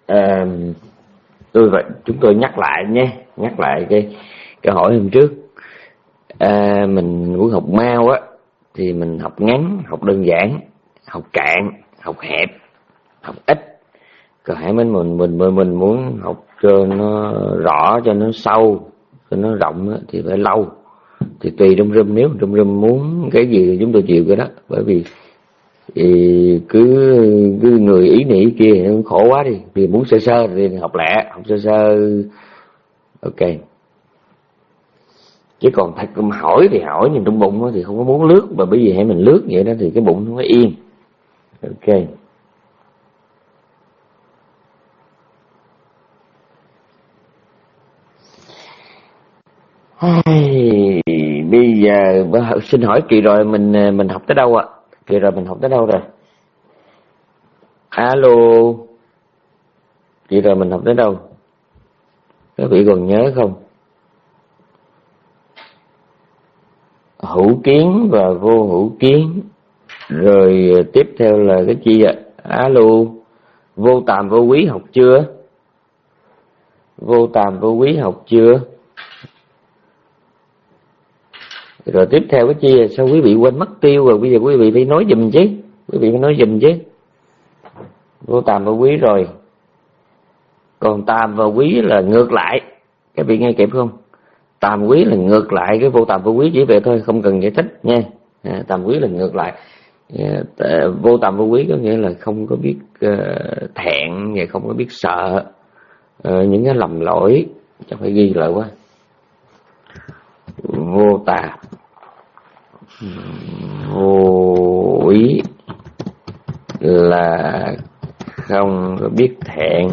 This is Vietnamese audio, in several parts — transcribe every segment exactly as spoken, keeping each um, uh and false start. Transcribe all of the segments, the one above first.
À, tôi vậy chúng tôi nhắc lại nhé, nhắc lại cái cái hỏi hôm trước. À, mình muốn học Mao á thì mình học ngắn, học đơn giản, học cạn, học hẹp, học ít. Còn hãy mình mình mình mình mình muốn học cho nó rõ, cho nó sâu, cho nó rộng á, thì phải lâu. Thì tùy trong room, nếu trong room muốn cái gì thì chúng tôi chịu cái đó. Bởi vì thì cứ cứ người ý này ý kia thì nó khổ quá đi. Vì muốn sơ sơ thì học lẹ, học sơ sơ ok. Chứ còn thật mà hỏi thì hỏi, nhưng trong bụng thì không có muốn lướt. Và bởi vì hãy mình lướt vậy đó thì cái bụng nó mới yên. Ok. Ai, bây giờ xin hỏi kỳ rồi mình mình học tới đâu ạ? Kỳ rồi mình học tới đâu rồi? Alo. Kỳ rồi mình học tới đâu? Các vị còn nhớ không? Hữu kiến và vô hữu kiến. Rồi tiếp theo là cái chi ạ? Alo. Vô tàm vô quý học chưa? Vô tàm vô quý học chưa? Rồi tiếp theo cái chi? Sao quý vị quên mất tiêu rồi? Bây giờ quý vị phải nói giùm chứ. Quý vị phải nói giùm chứ. Vô tàm vô quý rồi. Còn tàm và quý là ngược lại. Các vị nghe kịp không? Tàm quý là ngược lại cái vô tàm vô quý, chỉ vậy thôi, không cần giải thích nha. À, tàm quý là ngược lại. À, vô tàm vô quý có nghĩa là không có biết uh, thẹn và không có biết sợ uh, những cái lầm lỗi. Chắc phải ghi lại quá. Vô tàm vô ý là không có biết thẹn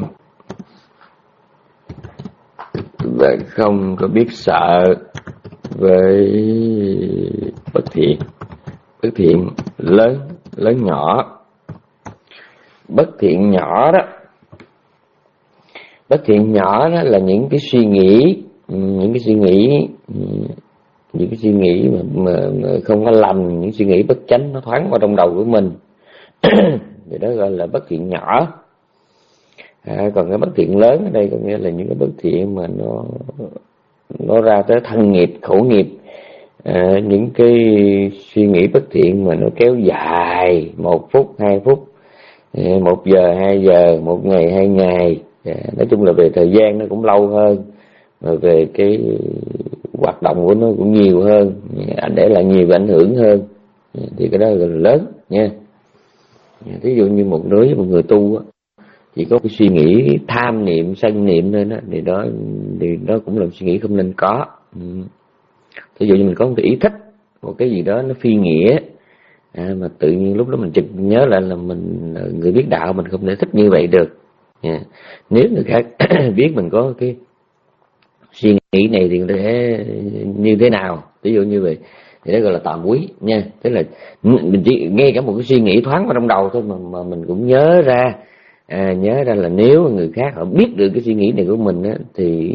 và không có biết sợ với bất thiện. Bất thiện lớn, lớn nhỏ. Bất thiện nhỏ đó, bất thiện nhỏ đó là những cái suy nghĩ, những cái suy nghĩ, những cái suy nghĩ mà, mà, mà không có lành, những suy nghĩ bất chánh nó thoáng vào trong đầu của mình. Thì đó gọi là bất thiện nhỏ. À, còn cái bất thiện lớn ở đây có nghĩa là những cái bất thiện mà nó nó ra tới thân nghiệp, khổ nghiệp. À, những cái suy nghĩ bất thiện mà nó kéo dài một phút, hai phút, một giờ, hai giờ, một ngày, hai ngày. À, nói chung là về thời gian nó cũng lâu hơn, mà về cái hoạt động của nó cũng nhiều hơn, anh để lại nhiều ảnh hưởng hơn. Thì cái đó gọi là lớn nha. Ví dụ như một đứa, một người tu á, chỉ có cái suy nghĩ tham niệm, sân niệm thôi đó, thì đó thì đó cũng là suy nghĩ không nên có. Ví dụ như mình có một cái ý thích một cái gì đó nó phi nghĩa, à, mà tự nhiên lúc đó mình chợt nhớ lại là mình người biết đạo, mình không thể thích như vậy được. À, nếu người khác biết mình có cái suy nghĩ này thì người sẽ như thế nào, ví dụ như vậy thì đó gọi là tàm quý nha. Tức là mình chỉ nghe cả một cái suy nghĩ thoáng vào trong đầu thôi mà, mà mình cũng nhớ ra. À, nhớ ra là nếu người khác họ biết được cái suy nghĩ này của mình á, thì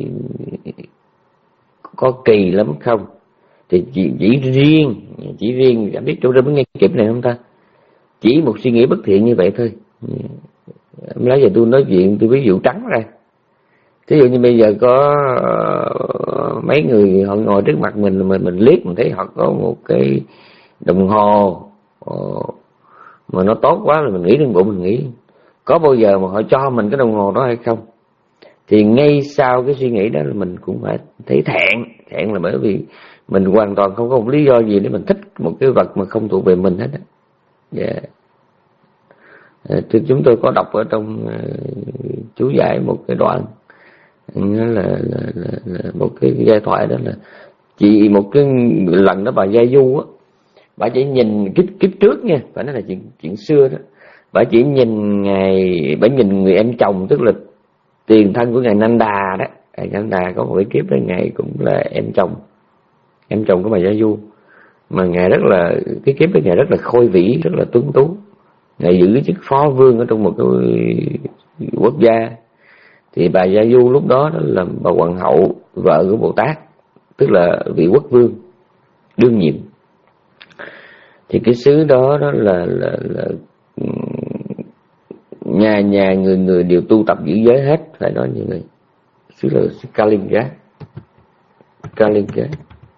có kỳ lắm không? Thì chỉ, chỉ riêng chỉ riêng đã biết chỗ đó mới nghe kịp này không ta? Chỉ một suy nghĩ bất thiện như vậy thôi. Lấy giờ tôi nói chuyện, tôi ví dụ trắng ra. Ví dụ như bây giờ có mấy người họ ngồi trước mặt mình, mình mình liếc mình thấy họ có một cái đồng hồ mà nó tốt quá, là mình nghĩ trong bụng mình nghĩ có bao giờ mà họ cho mình cái đồng hồ đó hay không? Thì ngay sau cái suy nghĩ đó là mình cũng phải thấy thẹn. Thẹn là bởi vì mình hoàn toàn không có một lý do gì để mình thích một cái vật mà không thuộc về mình hết á. Yeah. Thì chúng tôi có đọc ở trong uh, chú giải một cái đoạn, là, là, là, là một cái giai thoại đó là chị một cái lần đó bà Gia Du á, bà chỉ nhìn kiếp kiếp trước nha, phải nói là chuyện chuyện xưa đó. Bà chỉ nhìn ngày, bà nhìn người em chồng, tức là tiền thân của ngài Nanda đó. Ngài Nanda có một cái kiếp đó, ngài cũng là em chồng, em chồng của bà Gia Du, mà ngài rất là, cái kiếp đó ngài rất là khôi vĩ, rất là tuấn tú. Ngài giữ cái chức phó vương ở trong một cái quốc gia. Thì bà Gia Du lúc đó đó là bà hoàng hậu, vợ của Bồ Tát, tức là vị quốc vương đương nhiệm. Thì cái xứ đó đó là là, là nhà nhà người người đều tu tập giữ giới hết, phải nói như vậy. Xứ là Kalinga, Kalinga.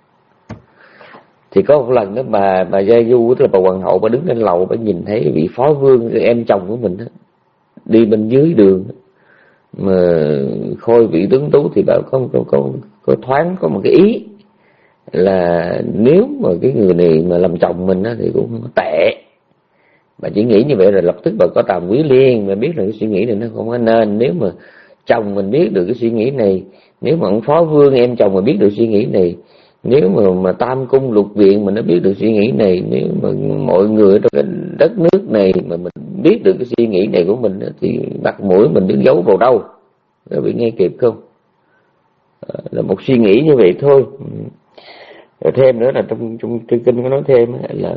Thì có một lần đó bà bà Gia Du, tức là bà hoàng hậu, bà đứng trên lầu, bà nhìn thấy vị phó vương, em chồng của mình đó, đi bên dưới đường mà khôi vị tướng tú, thì bà có có có, có thoáng có một cái ý là nếu mà cái người này mà làm chồng mình đó, thì cũng tệ. Bà chỉ nghĩ như vậy rồi lập tức bà có tàm quý liền, mà biết là cái suy nghĩ này nó không có nên. Nếu mà chồng mình biết được cái suy nghĩ này, nếu mà ông phó vương em chồng mà biết được suy nghĩ này, nếu mà, mà tam cung lục viện mà nó biết được suy nghĩ này, nếu mà mọi người trong cái đất nước này mà mình biết được cái suy nghĩ này của mình, thì mặt mũi mình đứng giấu vào đâu? Các vị nghe kịp không? Là một suy nghĩ như vậy thôi. Rồi thêm nữa là trong trong kinh có nói thêm là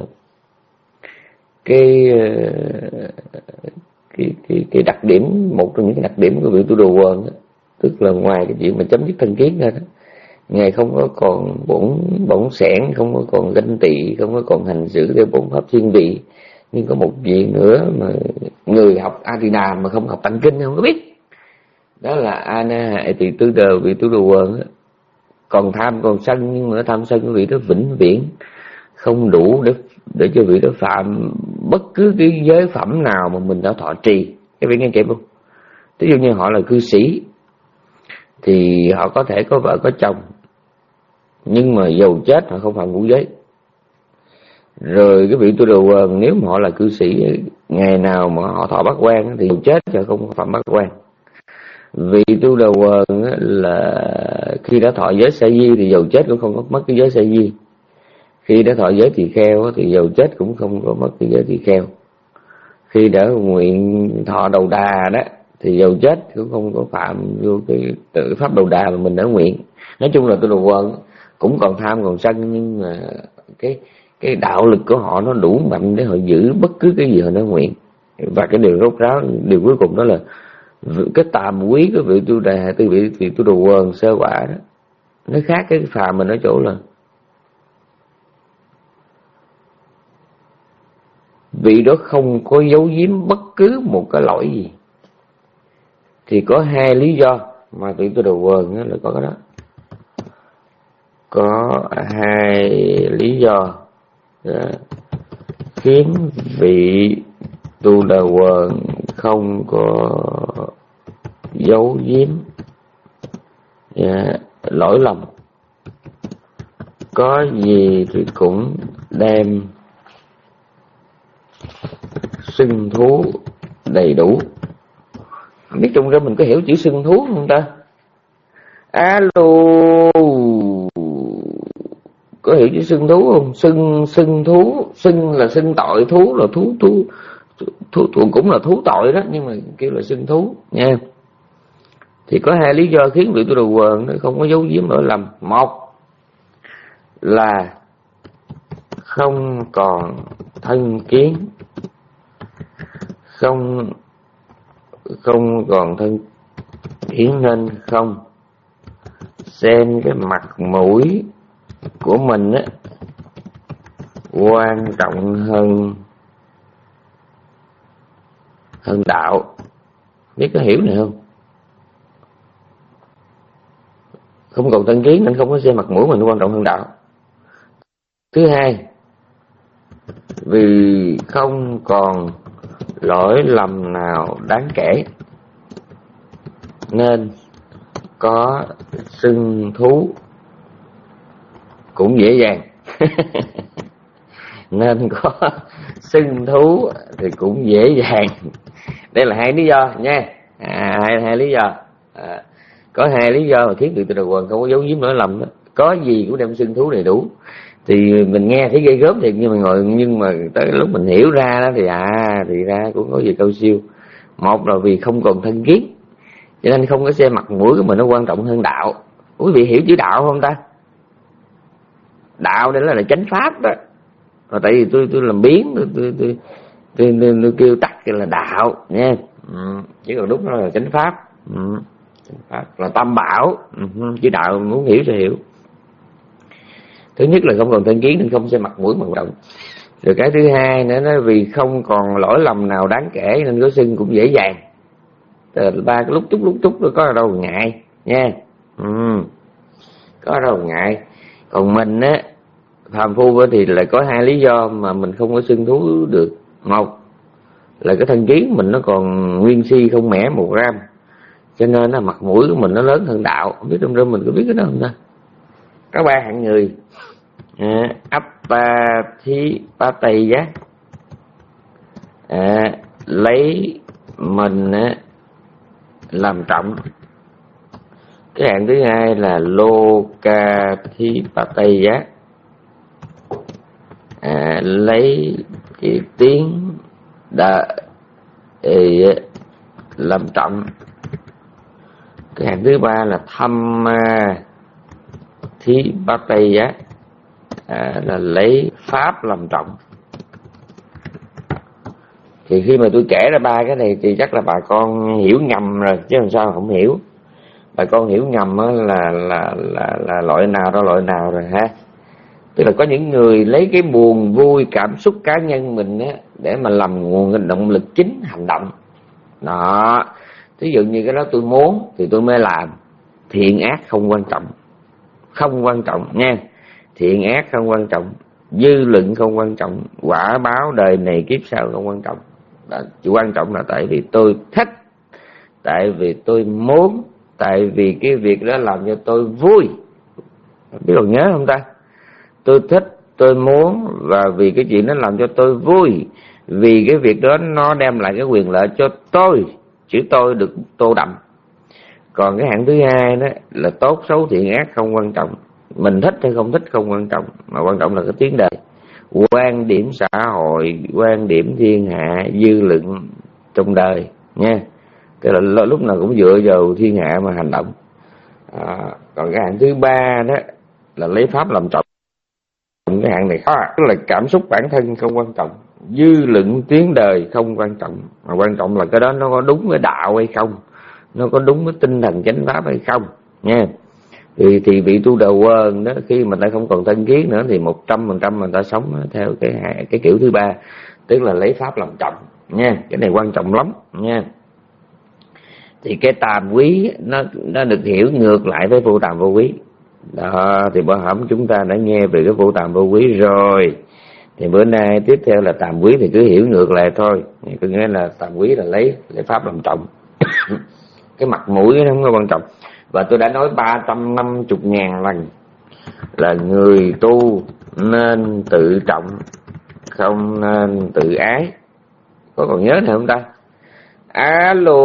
cái cái cái cái đặc điểm, một trong những cái đặc điểm của vị Tu Đồ Quần, tức là ngoài cái chuyện mà chấm dứt thân kiến ra đó, ngài không có còn bổn bổn sẻn, không có còn ganh tị, không có còn hành xử theo bổn pháp thiên vị. Nhưng có một chuyện nữa mà người học A Tỳ Đàm mà không học Tạng Kinh không có biết, đó là Ana Hại Tỳ Tư Đờ, vị Tu Đồ Quần còn tham còn sân, nhưng mà tham sân của vị đó vĩnh viễn không đủ để để cho vị đó phạm bất cứ cái giới phẩm nào mà mình đã thọ trì. Các vị nghe kịp không? Ví dụ như họ là cư sĩ thì họ có thể có vợ có chồng, nhưng mà dầu chết họ không phạm ngũ giới. Rồi cái vị Tu Đồ Quần nếu mà họ là cư sĩ, ngày nào mà họ thọ bát quan thì dầu chết họ không phạm bát quan. Vị Tu Đồ Quần là khi đã thọ giới sa di thì dầu chết cũng không có mất cái giới sa di. Khi đã thọ giới tỳ kheo thì dầu chết cũng không có mất cái giới tỳ kheo. Khi đã nguyện thọ đầu đà đó thì dầu chết cũng không có phạm vô cái tự pháp đầu đà mà mình đã nguyện. Nói chung là Tu Đồ Quần cũng còn tham còn sân, nhưng mà cái cái đạo lực của họ nó đủ mạnh để họ giữ bất cứ cái gì họ đã nguyện. Và cái điều rốt ráo, điều cuối cùng đó là cái tàm quý của vị Tu Đà, từ vị, vị Tu Đồ Quần sơ quả đó, nó khác cái phàm mình ở chỗ là vị đó không có giấu giếm bất cứ một cái lỗi gì. Thì có hai lý do mà vị Tu Đồ Quần là có cái đó. Có hai lý do khiến vị Tu Đồ Quần không có giấu giếm yeah, lỗi lầm, có gì thì cũng đem xưng thú đầy đủ. Biết trong ra mình có hiểu chữ xưng thú không ta? Alo, có hiểu chữ xưng thú không? Xưng xưng thú, xưng là xưng tội, thú là thú thú thú, thú cũng là thú tội đó, nhưng mà kêu là xưng thú nha. Thì có hai lý do khiến vị Tu Đồ Quần nó không có giấu giếm lỗi lầm. Một là không còn thân kiến, không không còn thân kiến nên không xem cái mặt mũi của mình á quan trọng hơn hơn đạo. Biết có hiểu này không? Không còn thân kiến nên không có xem mặt mũi mình quan trọng hơn đạo. Thứ hai, vì không còn lỗi lầm nào đáng kể nên có xưng thú cũng dễ dàng. Nên có xưng thú thì cũng dễ dàng. Đây là hai lý do nha. À, hai, hai lý do. À, có hai lý do mà khiến vị Tu Đồ Quần không có giấu giếm lỗi lầm đó. Có gì cũng đem xưng thú đầy đủ. Thì mình nghe thấy ghê gớm thiệt, nhưng mà ngồi nhưng mà tới lúc mình hiểu ra đó thì à thì ra cũng có gì cao siêu. Một là vì không còn thân kiến, cho nên không có xem mặt mũi của mình nó quan trọng hơn đạo. Quý vị hiểu chữ đạo không ta? Đạo đây là, là chánh pháp đó. Rồi tại vì tôi tôi làm biến, tôi tôi tôi, tôi, tôi, tôi kêu tắt là đạo nha. Ừ. Chứ còn đúng đó là chánh pháp. Ừ. Chánh pháp là tam bảo. Ừ. Chữ đạo muốn hiểu sẽ hiểu. Thứ nhất là không còn thân kiến nên không xem mặt mũi mà động. Rồi cái thứ hai nữa, nó vì không còn lỗi lầm nào đáng kể nên có sưng cũng dễ dàng. Từ ba cái lúc chút lúc chút nó có đâu ngại nha. Ừ, có đâu ngại. Còn mình á, phàm phu thì lại có hai lý do mà mình không có sưng thú được. Một là cái thân kiến mình nó còn nguyên si không mẻ một gram, cho nên là mặt mũi của mình nó lớn hơn đạo. Không biết trong rơm mình có biết cái đó không ta? Có ba hạng người: à, Apatipataya, à, lấy mình á, làm trọng. Cái hạng thứ hai là Lokathipataya, à, lấy cái tiếng đại làm trọng. Cái hạng thứ ba là Thammathipataya, à, là lấy pháp làm trọng. Thì khi mà tôi kể ra ba cái này thì chắc là bà con hiểu ngầm rồi, chứ làm sao không hiểu. Bà con hiểu ngầm là, là, là, là loại nào đó loại nào rồi ha. Tức là có những người lấy cái buồn vui cảm xúc cá nhân mình á, để mà làm nguồn động lực chính hành động. Đó, ví dụ như cái đó tôi muốn thì tôi mới làm. Thiện ác không quan trọng, không quan trọng nha. Thiện ác không quan trọng, dư luận không quan trọng, quả báo đời này kiếp sau không quan trọng. Đó, chỉ quan trọng là tại vì tôi thích, tại vì tôi muốn, tại vì cái việc đó làm cho tôi vui. Biết còn nhớ không ta? Tôi thích, tôi muốn, và vì cái chuyện đó làm cho tôi vui, vì cái việc đó nó đem lại cái quyền lợi cho tôi, chữ tôi được tô đậm. Còn cái hạng thứ hai đó là tốt xấu thiện ác không quan trọng, mình thích hay không thích không quan trọng, mà quan trọng là cái tiếng đời, quan điểm xã hội, quan điểm thiên hạ, dư luận trong đời nha. Tức là lúc nào cũng dựa vào thiên hạ mà hành động. À, còn cái hạng thứ ba đó là lấy pháp làm trọng. Cái hạng này khó, tức là cảm xúc bản thân không quan trọng, dư luận tiếng đời không quan trọng, mà quan trọng là cái đó nó có đúng với đạo hay không, nó có đúng với tinh thần chánh pháp hay không nha. Thì, thì vị tu đầu quần đó, khi mà ta không còn thân kiến nữa thì một trăm phần trăm mình ta sống theo cái cái kiểu thứ ba, tức là lấy pháp làm trọng nha. Cái này quan trọng lắm nha. Thì cái tàm quý nó nó được hiểu ngược lại với vô tàm vô quý. Đó, thì bữa hổm chúng ta đã nghe về cái vô tàm vô quý rồi. Thì bữa nay tiếp theo là tàm quý thì cứ hiểu ngược lại thôi. Có nghĩa là tàm quý là lấy lấy pháp làm trọng. Cái mặt mũi nó không có quan trọng. Và tôi đã nói ba trăm năm mươi ngàn lần là người tu nên tự trọng, không nên tự ái. Có còn nhớ này không ta? Alo.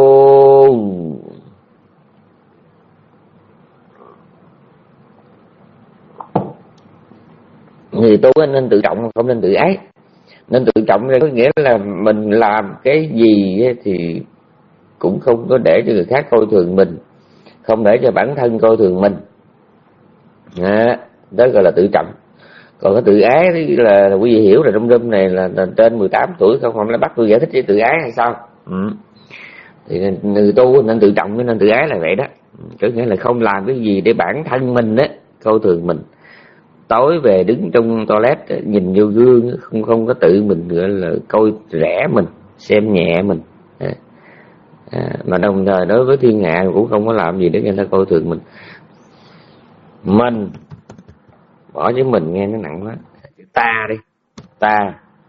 Người tu nên tự trọng, không nên tự ái. Nên tự trọng có nghĩa là mình làm cái gì thì cũng không có để cho người khác coi thường mình, không để cho bản thân coi thường mình. Đó, đó gọi là tự trọng. Còn cái tự ái là quý vị hiểu là trong room này là, là trên mười tám tuổi không, không lại bắt tôi giải thích với tự ái hay sao? Ừ. Thì người tu nên tự trọng nên tự ái là vậy đó. Có nghĩa là không làm cái gì để bản thân mình á coi thường mình. Tối về đứng trong toilet nhìn vô gương không không có tự mình gọi là coi rẻ mình, xem nhẹ mình. À, à, mà đồng thời đối với thiên hạ cũng không có làm gì để người ta coi thường mình. Mình bỏ với mình nghe nó nặng quá. Ta đi, ta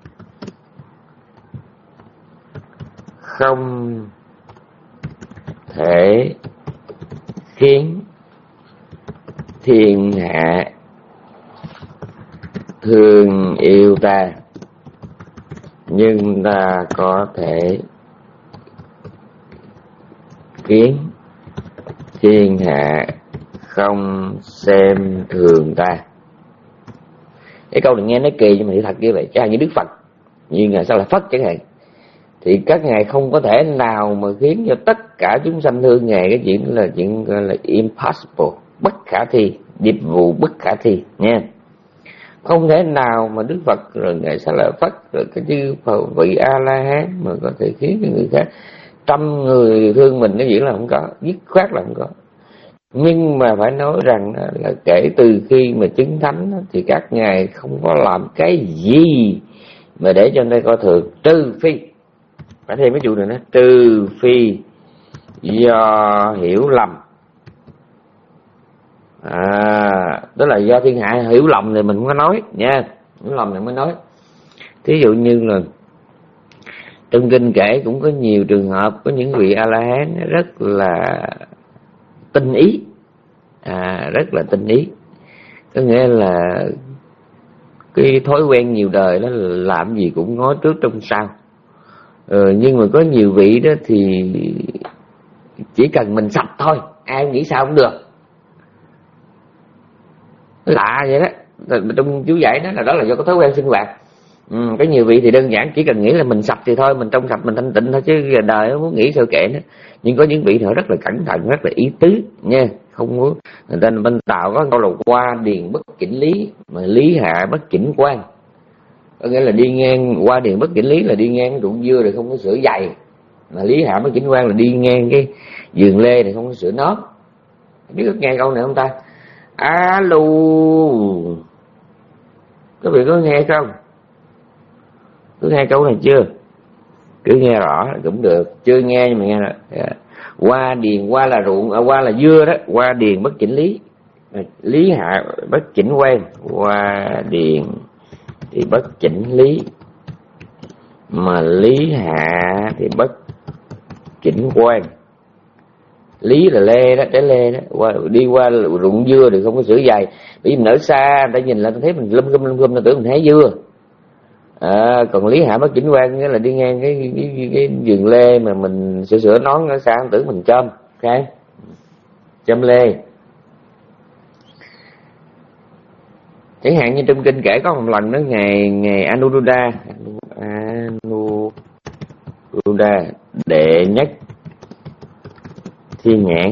không thể khiến thiên hạ thương yêu ta, nhưng ta có thể khiến thiên hạ không xem thường ta. Cái câu này nghe nó kỳ nhưng mà thì thật như vậy. Chẳng hạn như Đức Phật, như Ngài sao là Phật chẳng hạn, thì các ngài không có thể nào mà khiến cho tất cả chúng sanh thương ngài. Cái chuyện là chuyện gọi là impossible, bất khả thi, nghiệp vụ bất khả thi nha. Không thể nào mà Đức Phật rồi Ngài Xá Lợi Phất rồi cái chư vị A La Hán mà có thể khiến cho người khác trăm người thương mình, cái chuyện là không có, dứt khoát là không có. Nhưng mà phải nói rằng là kể từ khi mà chứng thánh thì các ngài không có làm cái gì mà để cho đây coi thường. Trừ phi, phải thêm cái chủ này nữa, trừ phi do hiểu lầm. À, tức là do thiên hạ hiểu lầm thì mình không có nói nha, hiểu lầm thì mới nói. Thí dụ như là trong kinh kể cũng có nhiều trường hợp có những vị A La Hán rất là tinh ý, à, rất là tinh ý, có nghĩa là cái thói quen nhiều đời đó là làm gì cũng ngó trước trong sau. Ừ, nhưng mà có nhiều vị đó thì chỉ cần mình sạch thôi, ai nghĩ sao cũng được. Lạ vậy đó. Trong chú giải đó là đó là do có thói quen sinh hoạt. Ừ, có nhiều vị thì đơn giản chỉ cần nghĩ là mình sạch thì thôi, mình trong sạch mình thanh tịnh thôi, chứ đời nó muốn nghĩ sao kệ nữa. Nhưng có những vị thì họ rất là cẩn thận, rất là ý tứ nha, không muốn. Người ta bên Tàu có câu là qua điền bất chỉnh lý, mà lý hạ bất chỉnh quan. Có nghĩa là đi ngang qua điền bất chỉnh lý là đi ngang ruộng dưa rồi không có sửa giày, mà lý hạ bất chỉnh quan là đi ngang cái vườn lê này không có sửa nón. Biết có nghe câu này không ta? Alo, các vị có nghe không? Cứ nghe câu này chưa? Cứ nghe rõ cũng được, chưa nghe nhưng mà nghe rồi. Yeah. Qua điền, qua là ruộng, à, qua là dưa đó, qua điền bất chỉnh lý, lý hạ bất chỉnh quan. Qua điền thì bất chỉnh lý, mà lý hạ thì bất chỉnh quan. Lý là lê đó, trái lê đó. Qua, đi qua ruộng dưa thì không có sửa giày, bởi vì mình ở xa người ta nhìn là ta thấy mình lum lum lum lum, ta tưởng mình hái dưa. À, còn lý hạ bất chỉnh quan nghĩa là đi ngang cái cái, cái, cái vườn lê mà mình sửa sửa nón ở xa tưởng mình chôm, ok, chôm lê. Chẳng hạn như trong kinh kể có một lần đó ngày ngày Anuruddha Anuruddha đệ nhất thiên nhãn,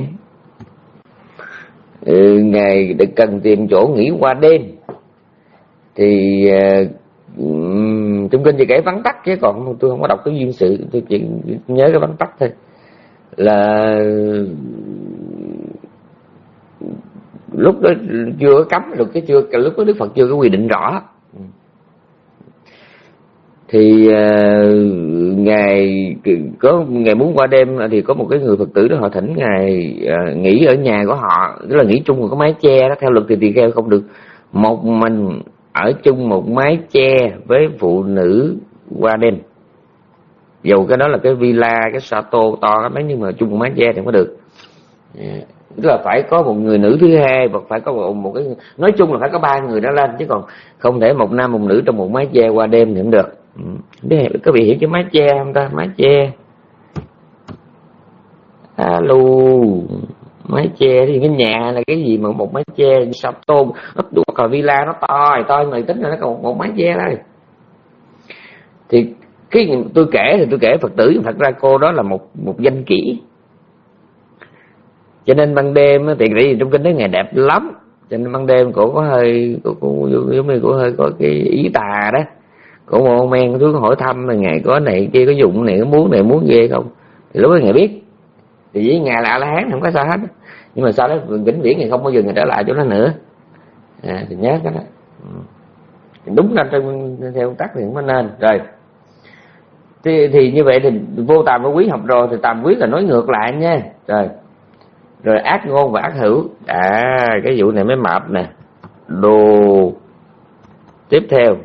ừ, ngài được cần tìm chỗ nghỉ qua đêm thì uh, trong kinh thì kể vắn tắt, chứ còn tôi không có đọc cái duyên sự, tôi chỉ nhớ cái vắn tắt thôi. Là lúc đó chưa có cấm được cái chưa, lúc đó Đức Phật chưa có quy định rõ. Thì uh, ngài có ngài muốn qua đêm thì có một cái người Phật tử đó họ thỉnh ngài uh, nghỉ ở nhà của họ, tức là nghỉ chung một cái mái che đó. Theo luật thì tỳ kheo không được một mình ở chung một mái che với phụ nữ qua đêm, dù cái đó là cái villa, cái sato to cái mấy, nhưng mà chung một mái che thì không có được. Yeah. Tức là phải có một người nữ thứ hai, và phải có một, một cái, nói chung là phải có ba người đó lên, chứ còn không thể một nam một nữ trong một mái che qua đêm thì không được. Ừ. Có bị hiểu cái mái che không ta? Mái che, alo, mái che thì cái nhà là cái gì mà một mái che sato nó đủ, còn villa nó to to người tính là nó còn một, một mái che đây. Thì cái tôi kể thì tôi kể Phật tử, thật ra cô đó là một một danh kỹ, cho nên ban đêm thì vì trong kinh nói ngày đẹp lắm, cho nên ban đêm cổ có hơi cổ, cổ, giống như cổ hơi có cái ý tà đó, cổ một men xuống hỏi thăm là ngày có này kia có dụng này, có muốn này muốn ghê không, thì lúc đó ngày biết thì với ngài là A La Hán không có sao hết, nhưng mà sau đó vĩnh viễn ngày không bao giờ ngày trở lại chỗ đó nữa. À, thì nhớ cái đó. Đúng ra trong theo tắc thì không có nên rồi. Thì, thì như vậy thì vô tàm vô quý học rồi, thì tàm quý là nói ngược lại nha. Rồi rồi ác ngôn và ác hữu, à cái vụ này mới mập nè. Đồ tiếp theo,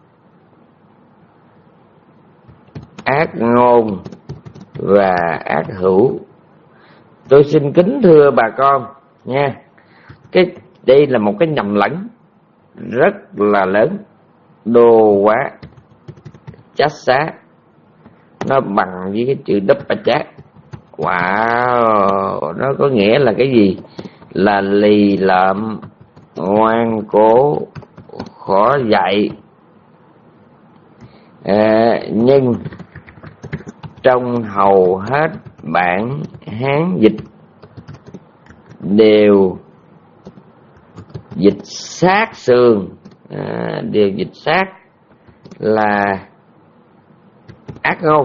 ác ngôn và ác hữu. Tôi xin kính thưa bà con nha, cái đây là một cái nhầm lẫn rất là lớn. Đồ quá chát xá nó bằng với cái chữ đắp bà chát. Wow, nó có nghĩa là cái gì? Là lì lợm, ngoan cố, khó dạy. À, nhưng trong hầu hết bản Hán dịch đều dịch sát sườn, à, đều dịch sát là ác ngôn,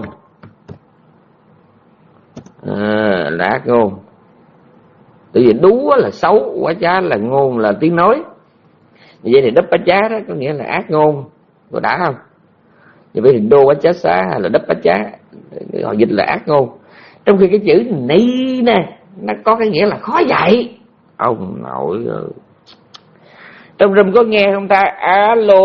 à, là ác ngôn. Tại vì đú là xấu, quá chá là ngôn là tiếng nói. Vậy thì đắp bá chá đó có nghĩa là ác ngôn, có đã không? thì bởi vì đô quá chá xá hay là đất quá chá, họ dịch là ác ngôn. Trong khi cái chữ ni nè nó có cái nghĩa là khó dạy. Ông nội ơi, trong rừng có nghe không ta? Alo,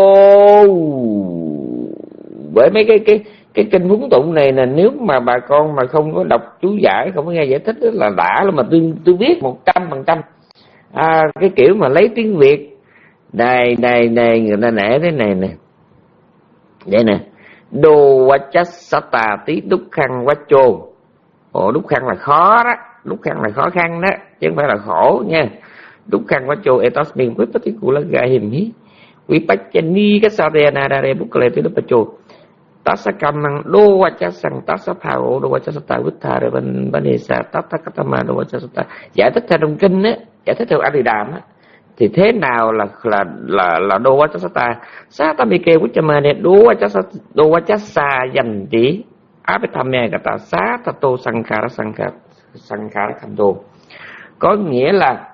bởi mấy cái cái cái kinh phúng tụng này là nếu mà bà con mà không có đọc chú giải, không có nghe giải thích là đã là mà tôi tôi biết một trăm phần trăm. À, cái kiểu mà lấy tiếng Việt này này này người ta nể thế này nè, vậy nè, đô quá chát sata tí đúc khăn quá chô. Ồ, đúc khăn là khó đó, đúc khăn là khó khăn đó, chứ không phải là khổ nha. Đúc khăn quá chô etos miền quyết tí cụ là gai hiểm hí quý bách chân ni cái sao đây na đây bút lệ tí đúc chô tasa kamang đô quá chát sang tasa phao đô quá chát sata vứt tha rồi bên bên này sa tata katama đô quá chát sata. Giải thích theo trong kinh á, giải thích theo A Di Đàm á, thì thế nào là là là là đô quá chát sata? Sata mi kêu của mà này đô quá chát đô quá chát sa dành tí áp tham mẹ cả ta xá ta tô sang khá sang khá sang khá khăm tô. Có nghĩa là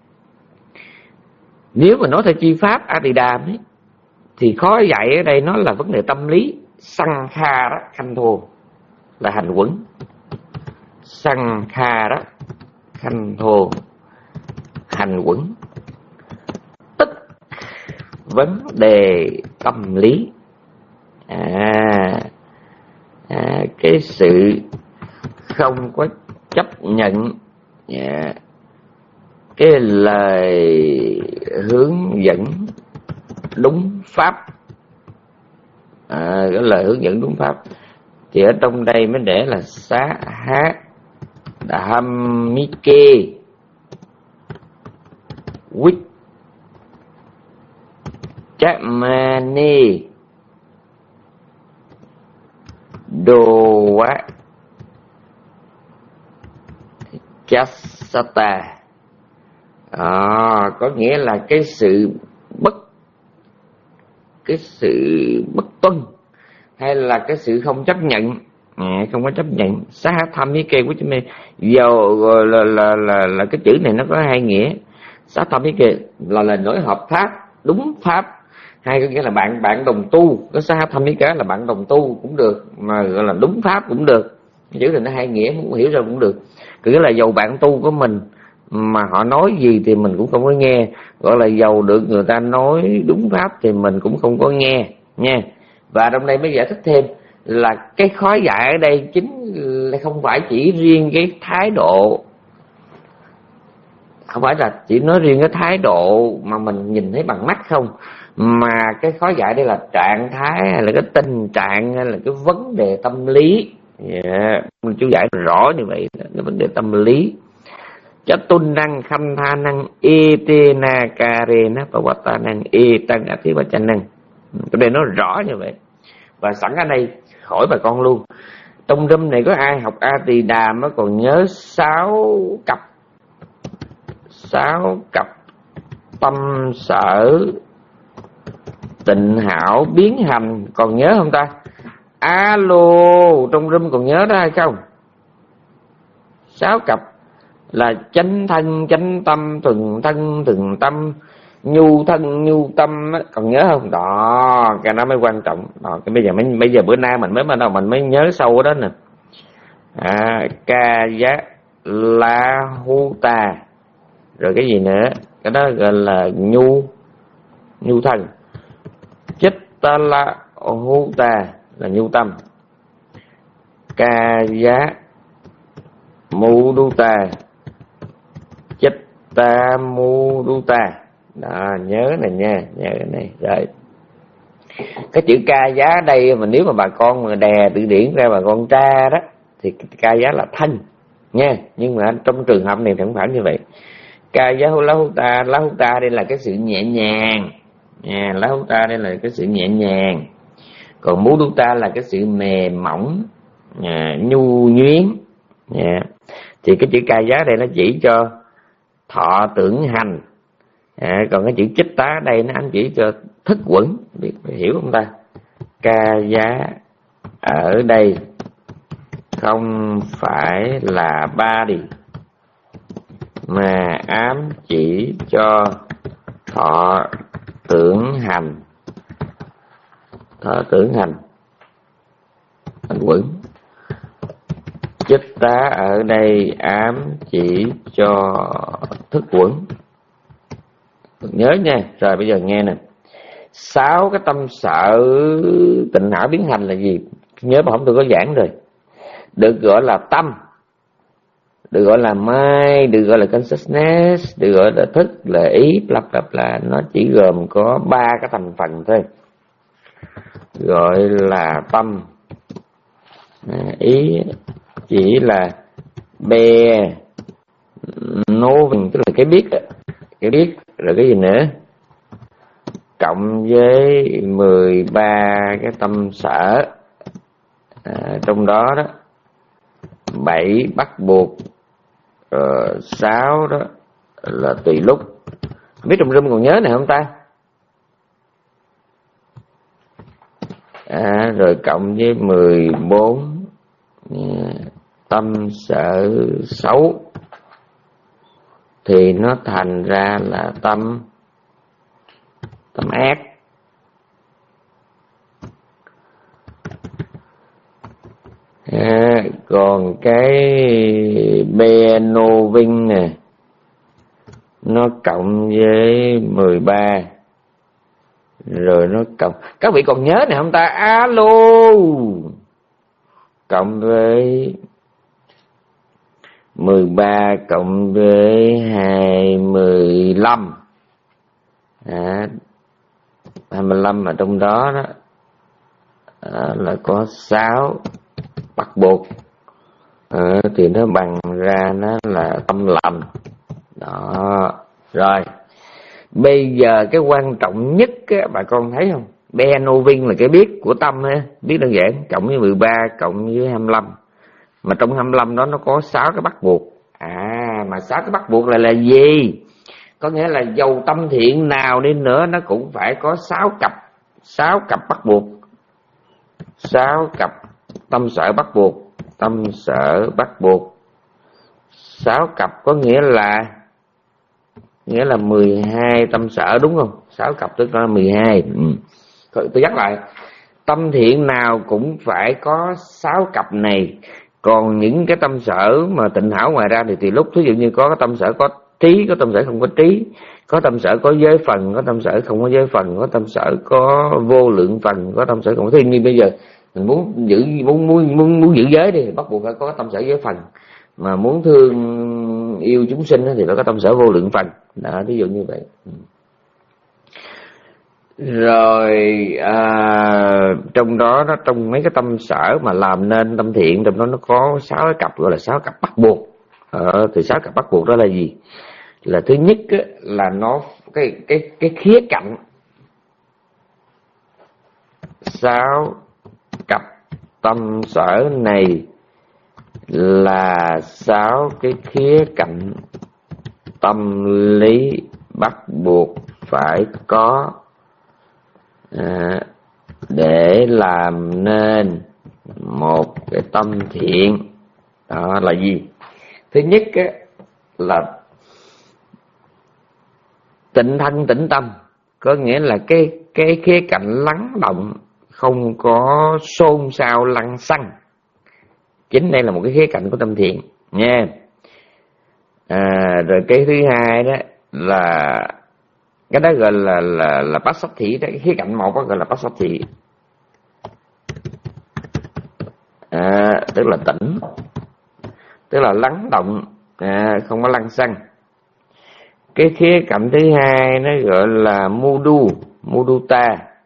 nếu mà nói theo chi pháp A Di Đàm ấy, thì khó dạy ở đây nó là vấn đề tâm lý. Sang kha đó khanh thô là hành quẩn, sang kha đó khanh thô hành quẩn, tức vấn đề tâm lý. À, à cái sự không có chấp nhận à, cái lời hướng dẫn đúng pháp. À, cái lời hướng dẫn đúng pháp thì ở trong đây mới để là xá hát dhammike vichamani dowa chasata. À, có nghĩa là cái sự bất cái sự bất tuân hay là cái sự không chấp nhận, à, không có chấp nhận. Xá tham ý kê của chúng mình giờ là, là là là cái chữ này nó có hai nghĩa. Xá tham ý kê là lời nói hợp pháp, đúng pháp, hay có nghĩa là bạn bạn đồng tu. Có xá tham ý kê là bạn đồng tu cũng được, mà gọi là đúng pháp cũng được. Cái chữ này nó hai nghĩa, muốn hiểu ra cũng được. Cứ là dầu bạn tu của mình mà họ nói gì thì mình cũng không có nghe, gọi là dầu được người ta nói đúng pháp thì mình cũng không có nghe nha. Và trong đây mới giải thích thêm là cái khó dạy ở đây chính là không phải chỉ riêng cái thái độ, không phải là chỉ nói riêng cái thái độ mà mình nhìn thấy bằng mắt không, mà cái khó dạy đây là trạng thái hay là cái tình trạng hay là cái vấn đề tâm lý. Yeah. Chú giải rõ như vậy, cái vấn đề tâm lý. Chatun năng khanh tha năng e te na kare na pawata năng e tăng ati vacha năng. Cái này nó rõ như vậy. Và sẵn ở đây hỏi bà con luôn, trong room này có ai học A Tỳ Đàm mới còn nhớ sáu cặp sáu cặp tâm sở tịnh hảo biến hành còn nhớ không ta? Alo, trong room còn nhớ đó hay không? Sáu cặp là chánh thân, chánh tâm, thuần thân, thuần tâm, nhu thân, nhu tâm, còn nhớ không? Đó, cái đó mới quan trọng. Đó, cái bây giờ mới, bây giờ bữa nay mình mới bắt đầu mình mới nhớ sâu đó nè. À, ca giá la hu ta, rồi cái gì nữa? Cái đó gọi là nhu, nhu thân. Chích ta la hu ta là nhu tâm. Ca giá mu đu ta, chích ta mu đu ta. Đó, nhớ này nha, nhớ cái này. Rồi cái chữ ca giá đây mà nếu mà bà con mà đè từ điển ra bà con tra đó thì ca giá là thân nha, nhưng mà trong trường hợp này thì không phải như vậy. Ca giá hô lá hô ta, lá hô ta đây là cái sự nhẹ nhàng nha, lá hô ta đây là cái sự nhẹ nhàng, còn mú đu ta là cái sự mềm mỏng, à, nhu nhuyến nha. Thì cái chữ ca giá đây nó chỉ cho thọ tưởng hành. À, còn cái chữ chích tá đây nó anh chỉ cho thức quẩn, biết hiểu không ta? Ca giá ở đây không phải là ba đi, mà ám chỉ cho thọ tưởng hành, thọ tưởng hành. quẩn. Chitta ở đây ám chỉ cho thức quẩn. Nhớ nha. Rồi bây giờ nghe nè. Sáu cái tâm sở tịnh não biến hành là gì? Nhớ mà không tôi có giảng rồi. Được gọi là tâm, được gọi là mind, được gọi là consciousness, được gọi là thức, là ý, bla bla bla. Nó chỉ gồm có ba cái thành phần thôi. Gọi là tâm, ý chỉ là be nô, tức là cái biết, cái biết rồi cái gì nữa, cộng với mười ba cái tâm sở, à, trong đó đó bảy bắt buộc, uh, sáu đó là tùy lúc. Biết trong room còn nhớ này không ta? À, rồi cộng với mười bốn uh, tâm sở xấu thì nó thành ra là tâm tâm ác. À, còn cái be nô vinh nè, nó cộng với mười ba, rồi nó cộng, các vị còn nhớ này không ta? Alo, cộng với mười ba cộng với hai mươi lăm, à, hai mươi lăm ở trong đó đó, à, là có sáu bắt buộc, à, thì nó bằng ra nó là tâm lành đó. Rồi bây giờ cái quan trọng nhất á, bà con thấy không? Be nô vinh là cái biết của tâm ha, biết đơn giản, cộng với mười ba cộng với hai mươi lăm, mà trong hai mươi lăm đó nó có sáu cái bắt buộc. À, mà sáu cái bắt buộc là là gì? Có nghĩa là dầu tâm thiện nào đi nữa nó cũng phải có sáu cặp, sáu cặp bắt buộc, sáu cặp tâm sở bắt buộc, tâm sở bắt buộc sáu cặp, có nghĩa là nghĩa là mười hai tâm sở, đúng không? Sáu cặp tức là mười hai. Ừ. Tôi nhắc lại, tâm thiện nào cũng phải có sáu cặp này. Còn những cái tâm sở mà tịnh hảo ngoài ra thì tùy lúc. Ví dụ như có tâm sở có trí, có tâm sở không có trí, có tâm sở có giới phần, có tâm sở không có giới phần, có tâm sở có vô lượng phần, có tâm sở không có. Thế nhưng bây giờ mình muốn giữ muốn muốn muốn muốn giữ giới đi, bắt buộc phải có tâm sở giới phần. Mà muốn thương yêu chúng sinh thì phải có tâm sở vô lượng phần. Đó, ví dụ như vậy. Rồi à, trong đó nó trong mấy cái tâm sở mà làm nên tâm thiện, trong đó nó có sáu cái cặp gọi là sáu cặp bắt buộc. Ờ, thì sáu cặp bắt buộc đó là gì? Là thứ nhất á, là nó cái cái cái khía cạnh, sáu cặp tâm sở này là sáu cái khía cạnh tâm lý bắt buộc phải có, à, để làm nên một cái tâm thiện. Đó là gì? Thứ nhất á, là tịnh thân tịnh tâm, có nghĩa là cái cái khía cạnh lắng động, không có xôn xao lăng xăng. Chính đây là một cái khía cạnh của tâm thiện nha. À, rồi cái thứ hai đó là cái đó gọi là là là bát sát thị đó. Cái khía cạnh một đó gọi là bát sát thị, à, tức là tỉnh, tức là lắng động, à, không có lăng xăng. Cái khía cạnh thứ hai nó gọi là mudu, muduta,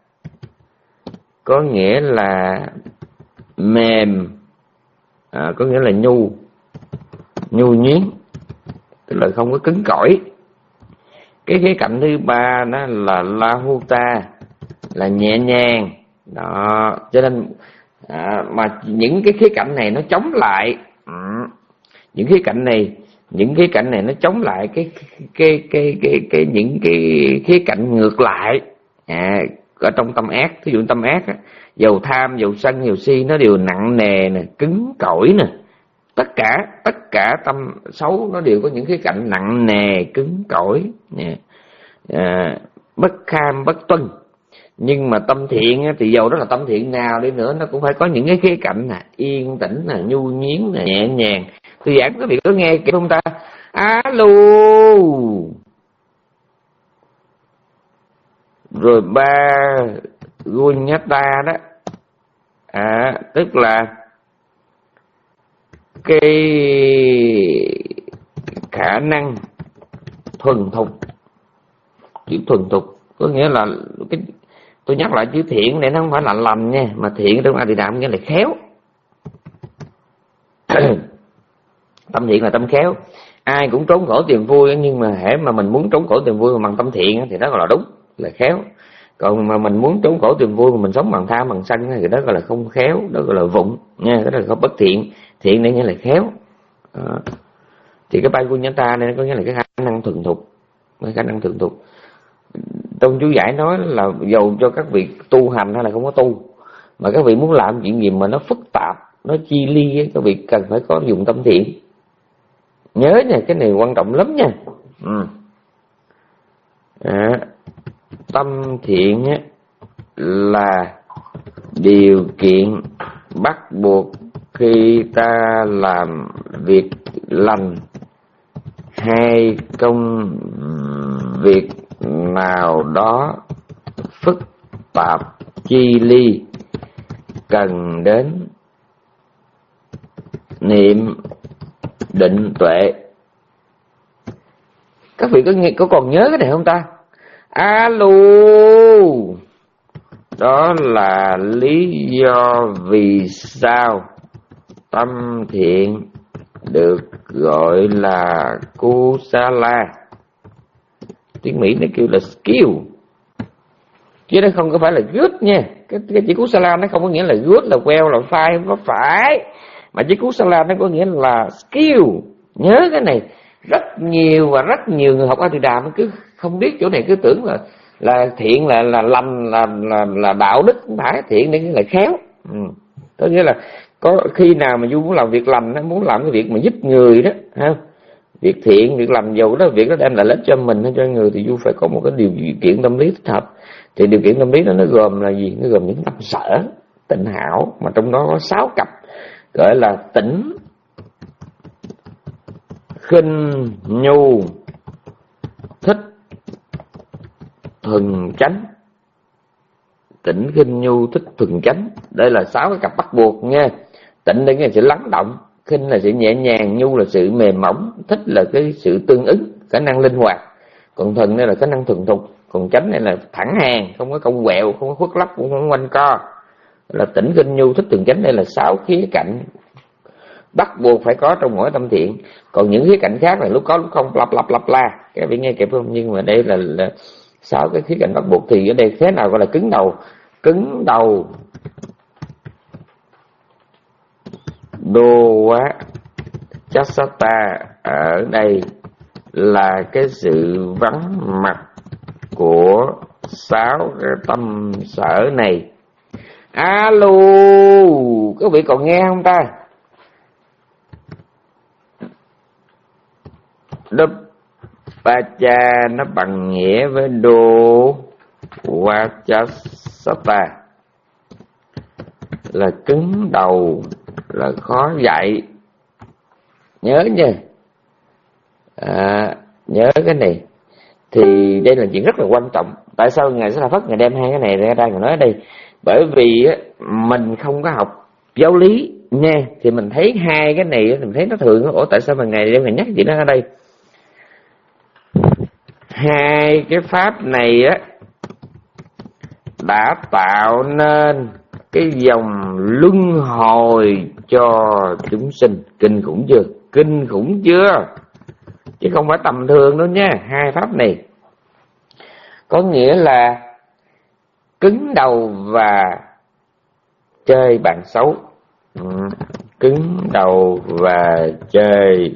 có nghĩa là mềm, à, có nghĩa là nhu, nhu nhuyến, tức là không có cứng cỏi. Cái khía cạnh thứ ba đó là lahuta, là nhẹ nhàng. Đó, cho nên à, mà những cái khía cạnh này nó chống lại, ừ, những khía cạnh này, những khía cạnh này nó chống lại cái cái cái cái cái những cái khía cạnh ngược lại, à, ở trong tâm ác. Ví dụ tâm ác á, dầu tham, dầu sân, dầu si nó đều nặng nề nè, cứng cỏi nè. Tất cả tất cả tâm xấu nó đều có những khía cạnh nặng nề, cứng cỏi nè, à, bất kham bất tuân. Nhưng mà tâm thiện thì dầu đó là tâm thiện nào đi nữa, nó cũng phải có những cái khía cạnh nè, yên tĩnh nè, nhu nhuyến nè, nhẹ nhàng. Tôi giảng các vị có nghe kịp không ta? Alo. Rồi ba gunyata đó, à, tức là cái khả năng thuần thục. Chữ thuần thục có nghĩa là cái, tôi nhắc lại chữ thiện để nó không phải là lành nha, mà thiện trong A Tỳ Đàm nghĩa là khéo. Tâm thiện là tâm khéo. Ai cũng trốn khổ tìm vui, nhưng mà hễ mà mình muốn trốn khổ tìm vui mà bằng tâm thiện thì đó gọi là đúng, là khéo. Còn mà mình muốn trốn khổ tìm vui mà mình sống bằng tham bằng sân thì đó gọi là không khéo, đó gọi là vụng nha, đó là không bất thiện. Thiện đây nghĩa là khéo. À, thì cái ba gunyata này có nghĩa là cái khả năng thuần thục, cái khả năng thuần thục. Trong chú giải nói là dầu cho các vị tu hành hay là không có tu, mà các vị muốn làm chuyện gì mà nó phức tạp, nó chi ly, các vị cần phải có dùng tâm thiện. Nhớ nha, cái này quan trọng lắm nha. Ừ. À, tâm thiện á, là điều kiện bắt buộc khi ta làm việc lành hay công việc nào đó phức tạp chi ly, cần đến niệm định tuệ. Các vị có nghe, có còn nhớ cái này không ta? Alo. Đó là lý do vì sao tâm thiện được gọi là kusala. Tiếng Mỹ nó kêu là skill, chứ nó không có phải là good nha. Cái, cái chữ kusala nó không có nghĩa là good, là well, là fine, không có phải. Mà chữ kusala nó có nghĩa là skill. Nhớ cái này. Rất nhiều và rất nhiều người học A Tỳ Đàm cứ không biết chỗ này, cứ tưởng là là thiện là là lành, là là là đạo đức. Không phải, thiện đây nghĩa là khéo. Ừ. Có nghĩa là có khi nào mà Du muốn làm việc lành, nó muốn làm cái việc mà giúp người đó, ha, việc thiện, việc làm dầu đó, việc đó đem lại lợi ích cho mình hay cho người, thì Du phải có một cái điều kiện tâm lý thích hợp. Thì điều kiện tâm lý đó nó gồm là gì? Nó gồm những tâm sở tịnh hảo, mà trong đó có sáu cặp, gọi là tĩnh, khinh, nhu, thích, thuần, chánh. Tĩnh, khinh, nhu, thích, thuần, chánh. Đây là sáu cái cặp bắt buộc nha. Tịnh đây là sự lắng động, khinh là sự nhẹ nhàng, nhu là sự mềm mỏng, thích là cái sự tương ứng, khả năng linh hoạt, còn thuần đây là khả năng thuần thục, còn chánh này là thẳng hàng, không có cong quẹo, không có khuất lấp, cũng không quanh co. Là tĩnh, khinh, nhu, thích, thuần, chánh. Đây là sáu khía cạnh bắt buộc phải có trong mỗi tâm thiện. Còn những khía cạnh khác là lúc có lúc không, lặp lặp lặp la. Các vị nghe kịp không? Nhưng mà đây là, là sáu cái khía cạnh bắt buộc. Thì ở đây thế nào gọi là cứng đầu? Cứng đầu đô quá chasata ở đây là cái sự vắng mặt của sáu cái tâm sở này. Alo, các vị còn nghe không ta? Đúp ba cha nó bằng nghĩa với đô Vajasata là cứng đầu, là khó dạy. Nhớ nha, à, nhớ cái này. Thì đây là chuyện rất là quan trọng. Tại sao Ngài Xá Lợi Phất Ngài đem hai cái này ra đây Ngài nói ở đây? Bởi vì mình không có học giáo lý nha, thì mình thấy hai cái này mình thấy nó thường. Ủa tại sao mà Ngài đem Ngài nhắc chuyện đó ở đây? Hai cái pháp này á đã tạo nên cái dòng luân hồi cho chúng sinh. Kinh khủng chưa? Kinh khủng chưa? Chứ không phải tầm thường đâu nha. Hai pháp này có nghĩa là cứng đầu và chơi bạn xấu. Ừ. Cứng đầu và chơi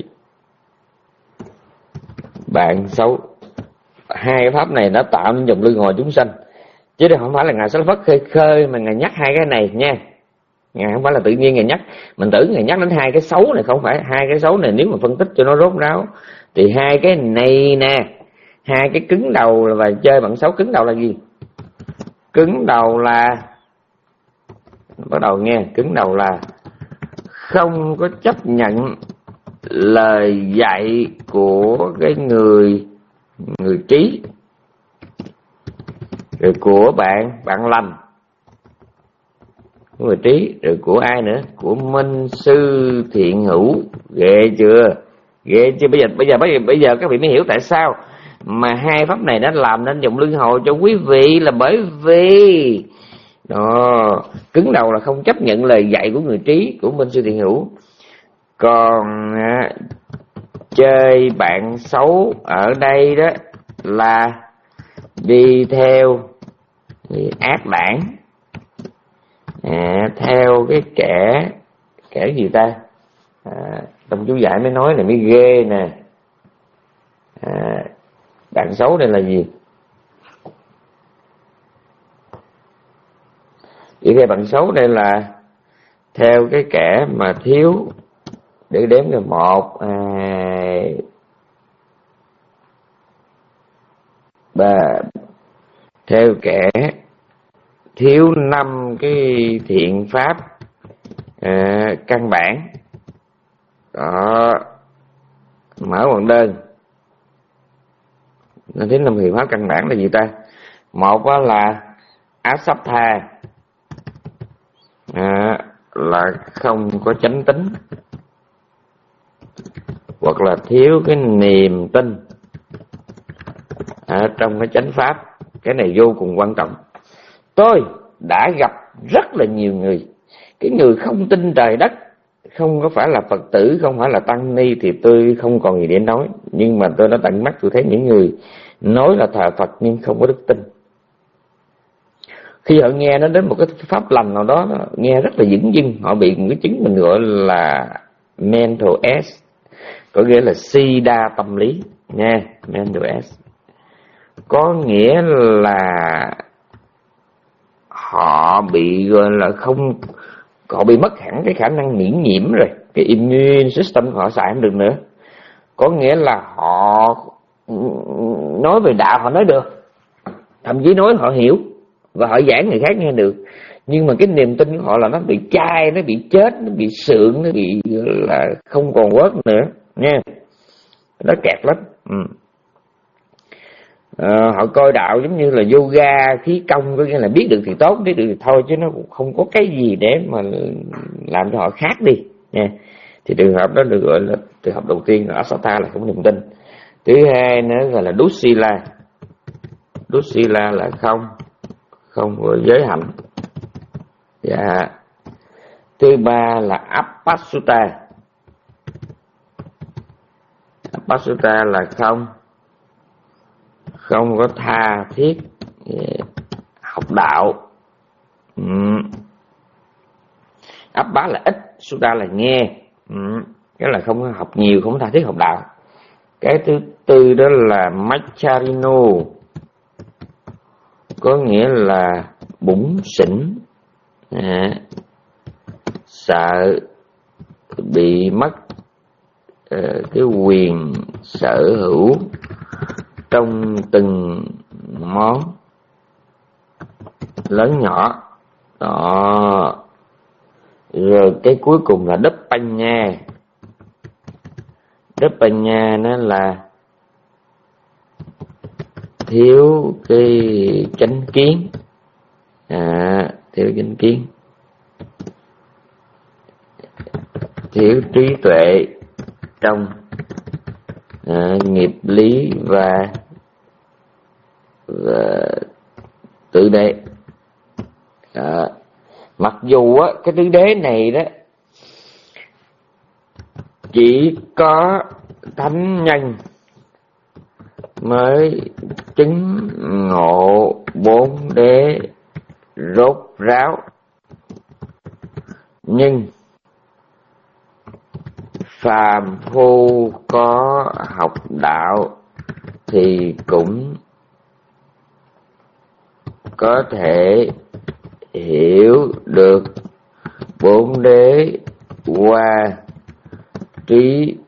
bạn xấu. Hai cái pháp này nó tạo nên dòng luân hồi chúng sanh. Chứ đây không phải là Ngài Xá Lợi Phất khơi khơi mà Ngài nhắc hai cái này nha. Ngài không phải là tự nhiên Ngài nhắc. Mình tưởng Ngài nhắc đến hai cái xấu này, không phải. Hai cái xấu này nếu mà phân tích cho nó rốt ráo thì hai cái này nè, hai cái cứng đầu và chơi bạn xấu. Cứng đầu là gì? Cứng đầu là, bắt đầu nghe, cứng đầu là không có chấp nhận lời dạy của cái người người trí, rồi của bạn bạn lành, người trí, rồi của ai nữa, của minh sư thiện hữu. Ghê chưa, ghê chưa. Bây giờ bây giờ bây giờ bây giờ các vị mới hiểu tại sao mà hai pháp này đã làm nên dòng luân hồi cho quý vị, là bởi vì đó, cứng đầu là không chấp nhận lời dạy của người trí, của minh sư thiện hữu. Còn à, chơi bạn xấu ở đây đó là đi theo ác đảng, à, theo cái kẻ kẻ gì ta, à, trong chú giải mới nói này mới ghê nè. À, bạn xấu đây là gì? Đi theo bạn xấu đây là theo cái kẻ mà thiếu, để đếm là một, hai, ba, theo kẻ thiếu năm cái thiện pháp à, căn bản. Đó, mở hoàn đơn. Nó thiếu năm thiện pháp căn bản là gì ta? Một đó là asatha, à, là không có chánh tín, hoặc là thiếu cái niềm tin à, trong cái chánh pháp. Cái này vô cùng quan trọng. Tôi đã gặp rất là nhiều người, cái người không tin trời đất, không có phải là Phật tử, không phải là tăng ni thì tôi không còn gì để nói. Nhưng mà tôi đã tận mắt tôi thấy những người nói là thờ Phật nhưng không có đức tin. Khi họ nghe nó đến một cái pháp lành nào đó, nghe rất là dửng dưng, họ bị một cái chứng mình gọi là mental S, có nghĩa là si đa tâm lý nha. Mental S có nghĩa là họ bị gọi là không, họ bị mất hẳn cái khả năng miễn nhiễm rồi, cái immune system họ xài không được nữa. Có nghĩa là họ nói về đạo họ nói được, thậm chí nói họ hiểu và họ giảng người khác nghe được, nhưng mà cái niềm tin của họ là nó bị chai, nó bị chết, nó bị sượng, nó bị là không còn quất nữa nha. Nó kẹt lắm. Ừ. À, họ coi đạo giống như là yoga khí công, có nghĩa là biết được thì tốt, biết được thì thôi, chứ nó cũng không có cái gì để mà làm cho họ khác đi nha. Thì trường hợp đó được gọi là trường hợp đầu tiên là asatha, là không niềm tin. Thứ hai nữa gọi là dussila. Dussila là không không có giới hạnh. Dạ. Thứ ba là appasutta. Appasutta là không không có tha thiết học đạo. Ừ. Appá là ít, sutta là nghe. Ừ. Cái là không học nhiều, không tha thiết học đạo. Cái thứ tư đó là macharino, có nghĩa là bủn xỉn, à, sợ bị mất uh, cái quyền sở hữu trong từng món lớn nhỏ đó. Rồi cái cuối cùng là Dupanya. Dupanya nó là thiếu cái chánh kiến, à, thiếu chánh kiến, thiếu trí tuệ trong à, nghiệp lý và, và tự đế. À, mặc dù á, cái tứ đế này đó chỉ có thánh nhân mới chứng ngộ bốn đế rốt ráo, nhưng phàm phu có học đạo thì cũng có thể hiểu được bốn đế qua trí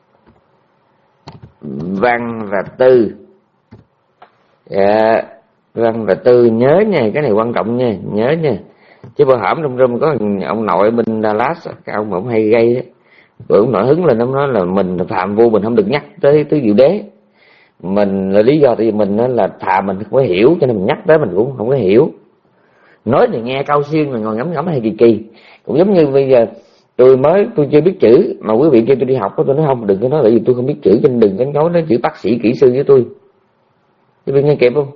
văn và tư. Yeah. Văn và Tư nhớ nha, cái này quan trọng nha, nhớ nha. Chứ bữa hổm trong room có ông nội bên Dallas, cái ông ông hay gây ấy. Bữa ông nội hứng lên ông nói là mình phạm vô mình không được nhắc tới tới Diệu Đế. Mình là lý do tại vì mình là thà mình không có hiểu, cho nên mình nhắc tới mình cũng không có hiểu. Nói thì nghe cao xuyên mà ngồi ngắm ngắm hay kỳ kỳ. Cũng giống như bây giờ tôi mới tôi chưa biết chữ mà quý vị kêu tôi đi học đó, tôi nói không, đừng có nói bởi vì tôi không biết chữ, cho nên đừng có nói đến chữ bác sĩ kỹ sư với tôi. Quý vị nghe kịp không?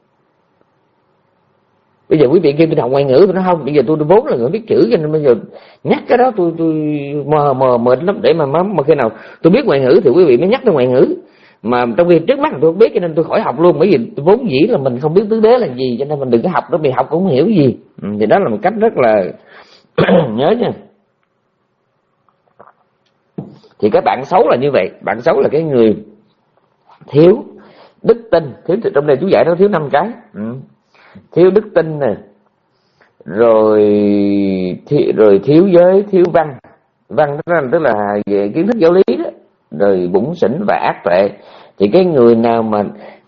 Bây giờ quý vị kêu tôi học ngoại ngữ, tôi nói không, bây giờ tôi vốn là người biết chữ, cho nên bây giờ nhắc cái đó tôi tôi mờ mờ mệt lắm. Để mà mà, mà khi nào tôi biết ngoại ngữ thì quý vị mới nhắc tới ngoại ngữ, mà trong khi trước mắt tôi không biết cho nên tôi khỏi học luôn, bởi vì tôi vốn dĩ là mình không biết tứ đế là gì, cho nên mình đừng có học đó, vì học cũng không hiểu gì. Ừ, thì đó là một cách rất là nhớ nha. Thì các bạn xấu là như vậy, bạn xấu là cái người thiếu đức tin, thiếu trong đây chú dạy nó thiếu năm cái. Ừ. Thiếu đức tin nè, rồi thi, rồi thiếu giới, thiếu văn. Văn tức là về kiến thức giáo lý đó, rồi bủn xỉn và ác tuệ. Thì cái người nào mà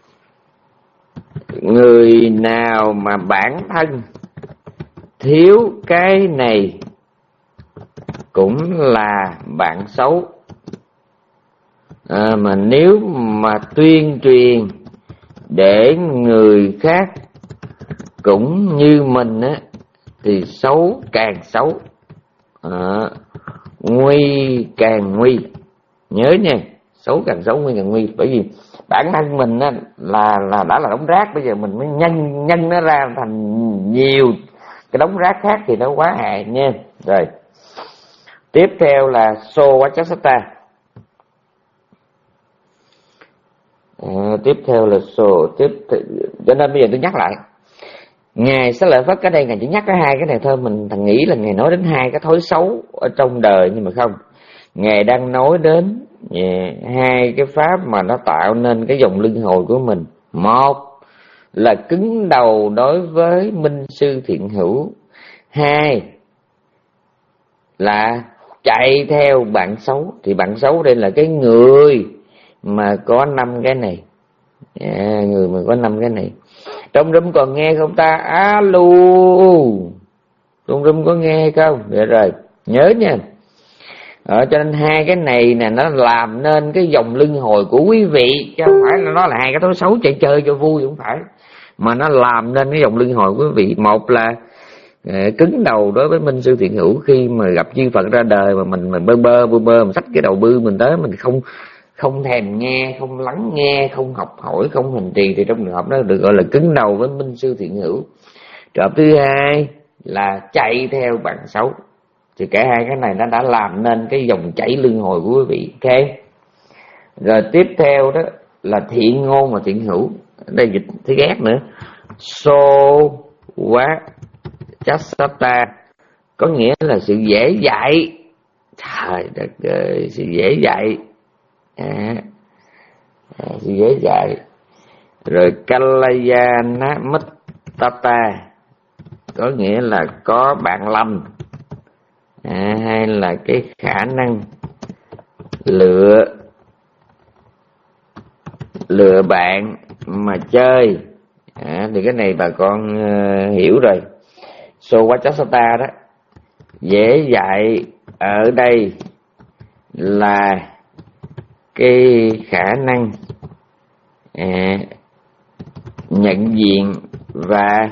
người nào mà bản thân thiếu cái này cũng là bạn xấu. À, mà nếu mà tuyên truyền để người khác cũng như mình á thì xấu càng xấu, à, nguy càng nguy. Nhớ nha, xấu càng xấu, nguy càng nguy. Bởi vì bản thân mình á là là đã là đống rác, bây giờ mình mới nhân nhân nó ra thành nhiều cái đống rác khác thì nó quá hại nha. Rồi tiếp theo là Sowachasata. À, tiếp theo là sổ tiếp cho nên bây giờ tôi nhắc lại, Ngài Xá Lợi Phất cái đây Ngài chỉ nhắc cái hai cái này thôi. Mình thằng nghĩ là Ngài nói đến hai cái thói xấu ở trong đời, nhưng mà không, Ngài đang nói đến yeah, hai cái pháp mà nó tạo nên cái dòng luân hồi của mình. Một là cứng đầu đối với minh sư thiện hữu, hai là chạy theo bạn xấu. Thì bạn xấu đây là cái người mà có năm cái này, à, người mà có năm cái này. Trong room còn nghe không ta? Alo, trong room có nghe không? Được rồi, nhớ nha. Ờ, cho nên hai cái này nè nó làm nên cái dòng luân hồi của quý vị, chứ không phải là nó là hai cái thói xấu chơi chơi cho vui, không phải, mà nó làm nên cái dòng luân hồi của quý vị. Một là uh, cứng đầu đối với minh sư thiện hữu, khi mà gặp chư Phật ra đời mà mình mình bơ bơ bơ bơ mình xách cái đầu bư mình tới, mình không không thèm nghe, không lắng nghe, không học hỏi, không hành trì, thì trong trường hợp đó được gọi là cứng đầu với minh sư thiện hữu. Trường hợp thứ hai là chạy theo bạn xấu. Thì cả hai cái này nó đã làm nên cái dòng chảy luân hồi của quý vị. Ok. Rồi tiếp theo đó là thiện ngôn và thiện hữu. Đây dịch thấy ghét nữa. Sowachasata có nghĩa là sự dễ dạy. Trời đất ơi, sự dễ dạy. À, à, sự dễ dạy. Rồi Kalayanamitata có nghĩa là có bạn lành. À, hay là cái khả năng lựa lựa bạn mà chơi. À, thì cái này bà con uh, hiểu rồi. Sowachasata đó, dễ dạy ở đây là cái khả năng à, nhận diện và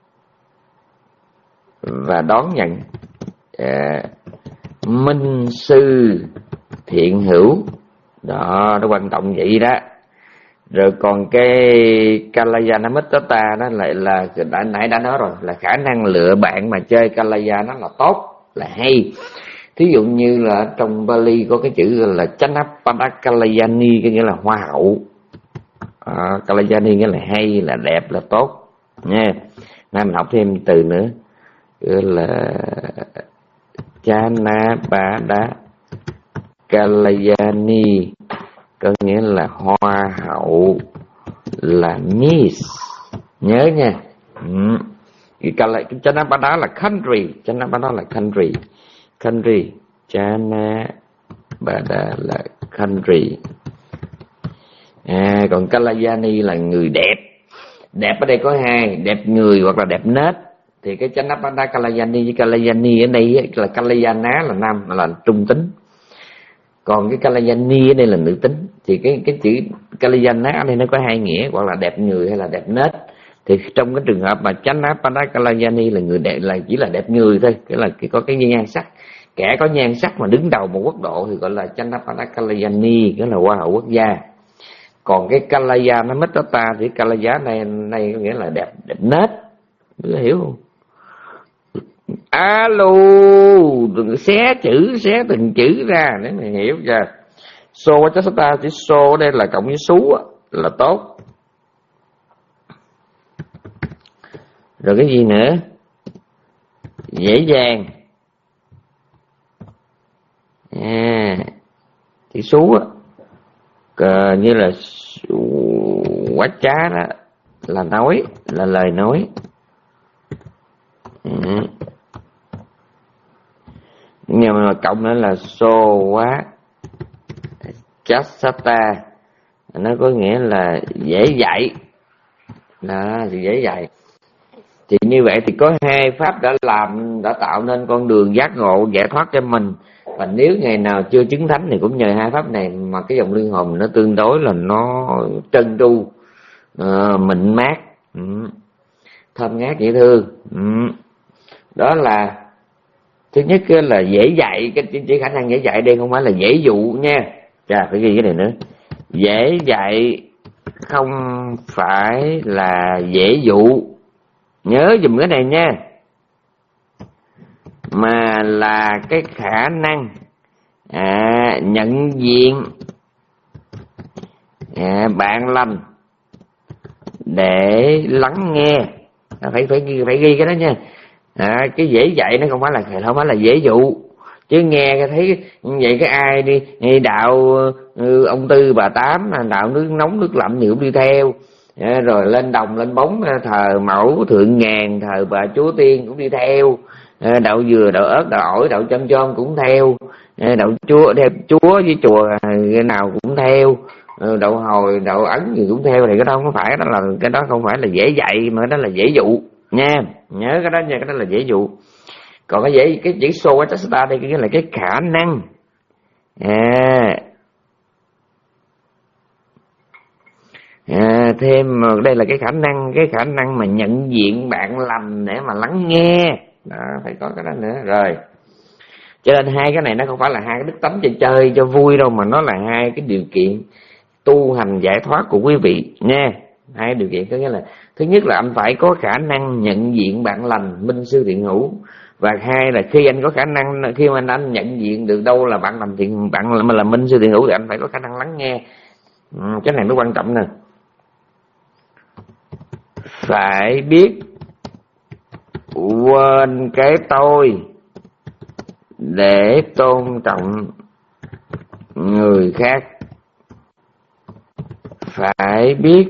và đón nhận. À, minh sư thiện hữu đó, nó quan trọng vậy đó. Rồi còn cái Kalayanamitata đó lại là đã nãy đã nói rồi, là khả năng lựa bạn mà chơi Kalaya nó là tốt, là hay. Thí dụ như là trong Bali có cái chữ là Chanapada Kalayani, có nghĩa là hoa hậu. À, Kalayani nghĩa là hay, là đẹp, là tốt nha. Nay mình học thêm từ nữa là Chanapada Kalayani, có nghĩa là hoa hậu, là Miss. Nhớ nha. Ừ. Cái Chanapada là country, Chanapada là country, country, Chanapada là country. À, còn Kalayani là người đẹp. Đẹp ở đây có hai, đẹp người hoặc là đẹp nết. Thì cái Chanapada Kalayani với Kalayani ở đây là Kalayana là nam, là trung tính. Còn cái Kalayani ở đây là nữ tính. Thì cái cái chữ Kalayana ở đây nó có hai nghĩa, hoặc là đẹp người hay là đẹp nết. Thì trong cái trường hợp mà Chanapada Kalayani là người đẹp, là chỉ là đẹp người thôi, cái là có cái nhan sắc. Kẻ có nhan sắc mà đứng đầu một quốc độ thì gọi là Chanapada Kalayani, cái là hoa hậu quốc gia. Còn cái Kalayana Mittata thì Kalaya này này có nghĩa là đẹp đẹp nết. Có hiểu không? Alo, đừng xé chữ, xé từng chữ ra để mày hiểu chưa. So Wachasata chỉ so ở đây là cộng với số là tốt. Rồi cái gì nữa? Dễ dàng. À, chữ số á, Cờ, như là quá trá đó là nói, là lời nói. Ừ. Nhưng mà cộng nữa là so quá chasata, nó có nghĩa là dễ dạy. Đó, thì dễ dạy. Thì như vậy thì có hai pháp đã làm, đã tạo nên con đường giác ngộ giải thoát cho mình. Và nếu ngày nào chưa chứng thánh thì cũng nhờ hai pháp này mà cái dòng luân hồi nó tương đối là nó trơn tru, uh, mịn mát, um, thơm ngát dễ thương. Um. Đó là thứ nhất là dễ dạy, cái chỉ khả năng dễ dạy đây không phải là dễ dụ nha. Chà, phải ghi cái này nữa. Dễ dạy không phải là dễ dụ. Nhớ dùm cái này nha. Mà là cái khả năng à, nhận diện à, bạn lành để lắng nghe. Phải phải ghi, phải ghi cái đó nha. À, cái dễ dạy nó không phải là không phải là dễ dụ. Chứ nghe thấy vậy cái ai đi, đi đạo ông Tư bà Tám, đạo nước nóng nước lạnh thì cũng đi theo. À, rồi lên đồng lên bóng thờ mẫu thượng ngàn, thờ bà Chúa Tiên cũng đi theo. À, đậu dừa, đậu ớt, đậu ổi, đậu chôm chôm cũng theo. À, đậu chúa, đeo chúa với chùa cái nào cũng theo. À, đậu hồi, đậu ấn gì cũng theo. Thì cái đó không phải, đó là cái đó không phải là dễ dạy mà đó là dễ dụ nha. Nhớ cái đó nha, cái đó là dễ dụ. Còn cái dễ, cái chữ so với Chasata đây cái là cái khả năng. À, à thêm đây là cái khả năng, cái khả năng mà nhận diện bạn lành để mà lắng nghe. Đó, phải có cái đó nữa. Rồi, cho nên hai cái này nó không phải là hai cái đức tánh chơi chơi cho vui đâu, mà nó là hai cái điều kiện tu hành giải thoát của quý vị nha. Hai điều kiện có nghĩa là thứ nhất là anh phải có khả năng nhận diện bạn lành, minh sư thiện hữu. Và hai là khi anh có khả năng, khi mà anh, anh nhận diện được đâu là bạn lành thiện, bạn là, là minh sư thiện hữu thì anh phải có khả năng lắng nghe. Ừ, cái này mới quan trọng nè. Phải biết quên cái tôi để tôn trọng người khác. Phải biết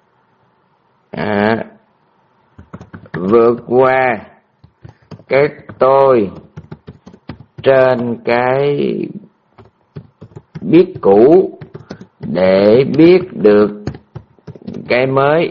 à, vượt qua cái tôi trên cái biết cũ để biết được cái mới.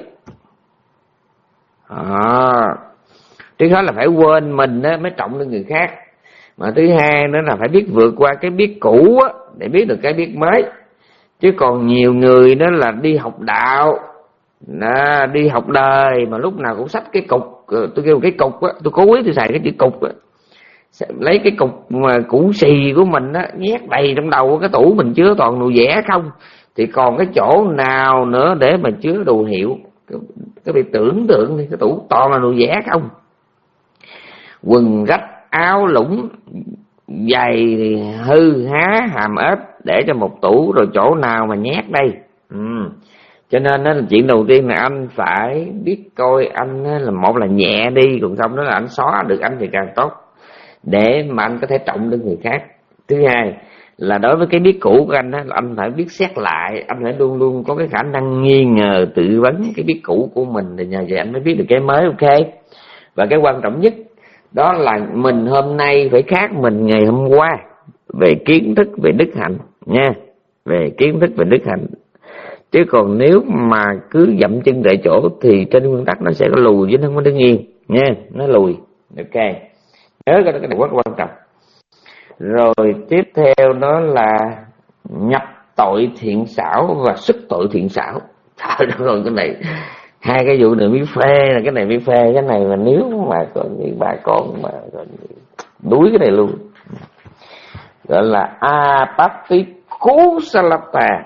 À, thứ hết là phải quên mình á, mới trọng lên người khác. Mà thứ hai nữa là phải biết vượt qua cái biết cũ á, để biết được cái biết mới. Chứ còn nhiều người đó là đi học đạo, đó, đi học đời mà lúc nào cũng xách cái cục. Tôi kêu cái cục á, tôi cố ý tôi xài cái chữ cục á. Lấy cái cục mà củ xì của mình á, nhét đầy trong đầu cái tủ mình chứa toàn đồ vẽ không. Thì còn cái chỗ nào nữa để mà chứa đồ hiệu. Các bạn tưởng tượng thì cái tủ toàn là đồ vẽ không. Quần rách, áo lũng, giày thì hư há hàm ếch để cho một tủ, rồi chỗ nào mà nhét đây. Ừ. Cho nên đó là chuyện đầu tiên là anh phải biết coi anh là một là nhẹ đi, còn xong đó là anh xóa được anh thì càng tốt, để mà anh có thể trọng được người khác. Thứ hai là đối với cái biết cũ của anh đó, là anh phải biết xét lại, anh phải luôn luôn có cái khả năng nghi ngờ, tự vấn cái biết cũ của mình, thì nhờ vậy anh mới biết được cái mới. Ok. Và cái quan trọng nhất đó là mình hôm nay phải khác mình ngày hôm qua về kiến thức, về đức hạnh nha, về kiến thức, về đức hạnh. Chứ còn nếu mà cứ dậm chân tại chỗ thì trên nguyên tắc nó sẽ có lùi chứ nó không có đứng yên nha, nó lùi. Ok, nhớ cái đó, cái này rất quan trọng. Rồi tiếp theo đó là nhập tội thiện xảo và xuất tội thiện xảo. Trời đất ơi, cái này hai cái vụ này mới phê, là cái này mới phê cái này, mà nếu mà có những bà con mà đuối cái này luôn, gọi là apatti kusalata.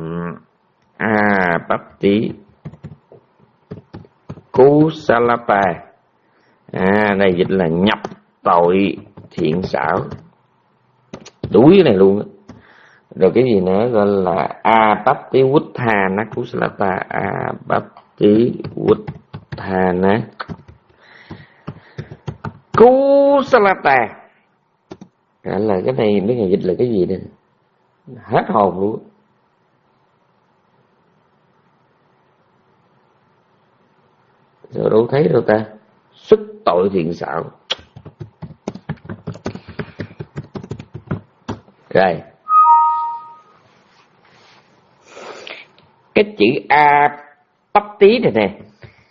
Apatti kusalata, à này dịch là nhập tội thiện xảo, đuối cái này luôn. Rồi cái gì nữa, gọi là apatti vuttana kusalata. Apatti vuttana kusalata, gọi là cái này mấy người dịch là cái gì đây, hết hồn luôn. Rồi đâu thấy đâu ta, xuất tội thiện xảo. Rồi cái chữ a bắp tí này nè,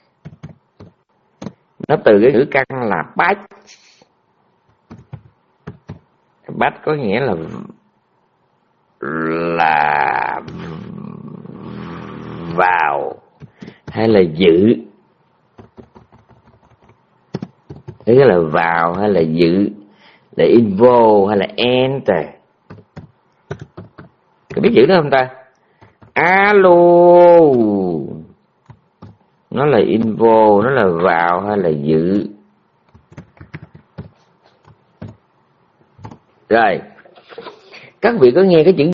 nó từ cái ngữ căn là bách. Bách có nghĩa là là vào hay là giữ, thế là vào hay là giữ, là involve hay là enter. Có biết chữ đó không ta? Alo, nó là involve, nó là vào hay là giữ. Rồi các vị có nghe cái chữ